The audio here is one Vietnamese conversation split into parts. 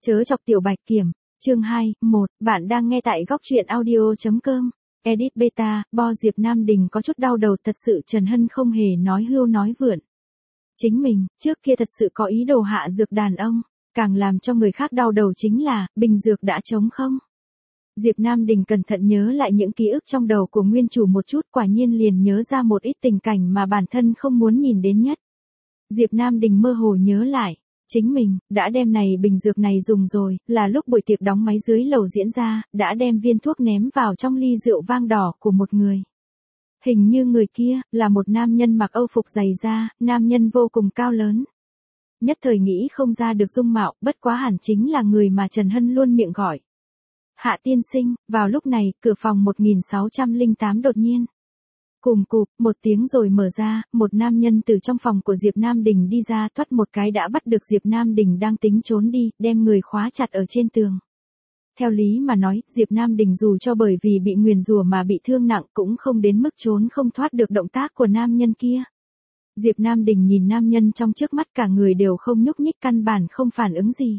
Chớ chọc tiểu bạch kiểm, chương 2, 1, bạn đang nghe tại góc truyện audio.com. Edit beta, bo Diệp Nam Đình có chút đau đầu thật sự Trần Hân không hề nói hưu nói vượn. Chính mình, trước kia thật sự có ý đồ hạ dược đàn ông, càng làm cho người khác đau đầu chính là, bình dược đã trống không. Diệp Nam Đình cẩn thận nhớ lại những ký ức trong đầu của nguyên chủ một chút quả nhiên liền nhớ ra một ít tình cảnh mà bản thân không muốn nhìn đến nhất. Diệp Nam Đình mơ hồ nhớ lại. Chính mình, đã đem này bình dược này dùng rồi, là lúc buổi tiệc đóng máy dưới lầu diễn ra, đã đem viên thuốc ném vào trong ly rượu vang đỏ của một người. Hình như người kia, là một nam nhân mặc âu phục dày da, nam nhân vô cùng cao lớn. Nhất thời nghĩ không ra được dung mạo, bất quá hẳn chính là người mà Trần Hân luôn miệng gọi. Hạ tiên sinh, vào lúc này, cửa phòng 1608 đột nhiên. Cùm cụp, một tiếng rồi mở ra, một nam nhân từ trong phòng của Diệp Nam Đình đi ra thoát một cái đã bắt được Diệp Nam Đình đang tính trốn đi, đem người khóa chặt ở trên tường. Theo lý mà nói, Diệp Nam Đình dù cho bởi vì bị nguyền rủa mà bị thương nặng cũng không đến mức trốn không thoát được động tác của nam nhân kia. Diệp Nam Đình nhìn nam nhân trong trước mắt cả người đều không nhúc nhích căn bản không phản ứng gì.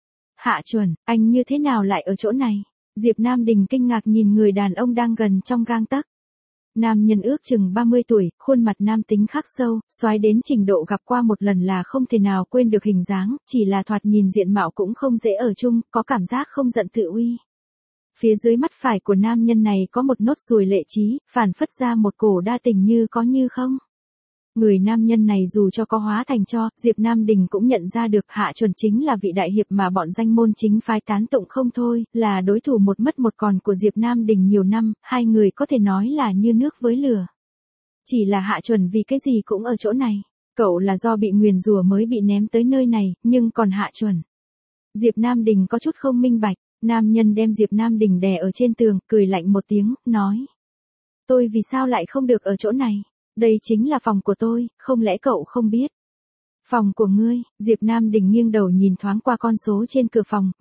Hạ Chuẩn, anh như thế nào lại ở chỗ này? Diệp Nam Đình kinh ngạc nhìn người đàn ông đang gần trong gang tấc. Nam nhân ước chừng 30 tuổi, khuôn mặt nam tính khắc sâu, soái đến trình độ gặp qua một lần là không thể nào quên được hình dáng, chỉ là thoạt nhìn diện mạo cũng không dễ ở chung, có cảm giác không giận tự uy. Phía dưới mắt phải của nam nhân này có một nốt ruồi lệ trí, phản phất ra một cổ đa tình như có như không. Người nam nhân này dù cho có hóa thành cho, Diệp Nam Đình cũng nhận ra được Hạ Chuẩn chính là vị đại hiệp mà bọn danh môn chính phái tán tụng không thôi, là đối thủ một mất một còn của Diệp Nam Đình nhiều năm, hai người có thể nói là như nước với lửa. Chỉ là Hạ Chuẩn vì cái gì cũng ở chỗ này, cậu là do bị nguyền rủa mới bị ném tới nơi này, nhưng còn Hạ Chuẩn. Diệp Nam Đình có chút không minh bạch, nam nhân đem Diệp Nam Đình đè ở trên tường, cười lạnh một tiếng, nói. Tôi vì sao lại không được ở chỗ này? Đây chính là phòng của tôi, không lẽ cậu không biết? Phòng của ngươi, Diệp Nam Đình nghiêng đầu nhìn thoáng qua con số trên cửa phòng,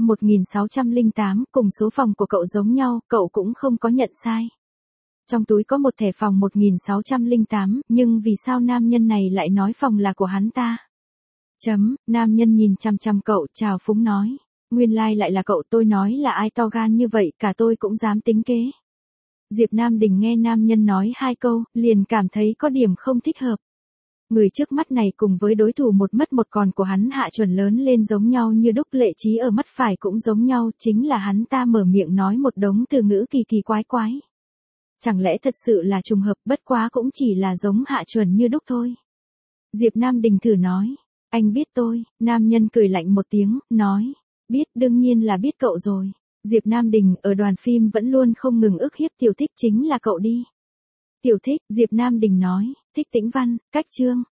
1608, cùng số phòng của cậu giống nhau, cậu cũng không có nhận sai. Trong túi có một thẻ phòng 1608, nhưng vì sao nam nhân này lại nói phòng là của hắn ta? Nam nhân nhìn chằm chằm cậu, chào phúng nói. Nguyên lai lại là cậu, tôi nói là ai to gan như vậy, cả tôi cũng dám tính kế. Diệp Nam Đình nghe nam nhân nói hai câu, liền cảm thấy có điểm không thích hợp. Người trước mắt này cùng với đối thủ một mất một còn của hắn Hạ Chuẩn lớn lên giống nhau như đúc, lệ trí ở mắt phải cũng giống nhau, chính là hắn ta mở miệng nói một đống từ ngữ kỳ kỳ quái quái. Chẳng lẽ thật sự là trùng hợp, bất quá cũng chỉ là giống Hạ Chuẩn như đúc thôi. Diệp Nam Đình thử nói, anh biết tôi, nam nhân cười lạnh một tiếng, nói, biết, đương nhiên là biết cậu rồi. Diệp Nam Đình ở đoàn phim vẫn luôn không ngừng ức hiếp Tiểu Thích, chính là cậu đi. Tiểu Thích, Diệp Nam Đình nói, Thích Tĩnh Văn, cách chương,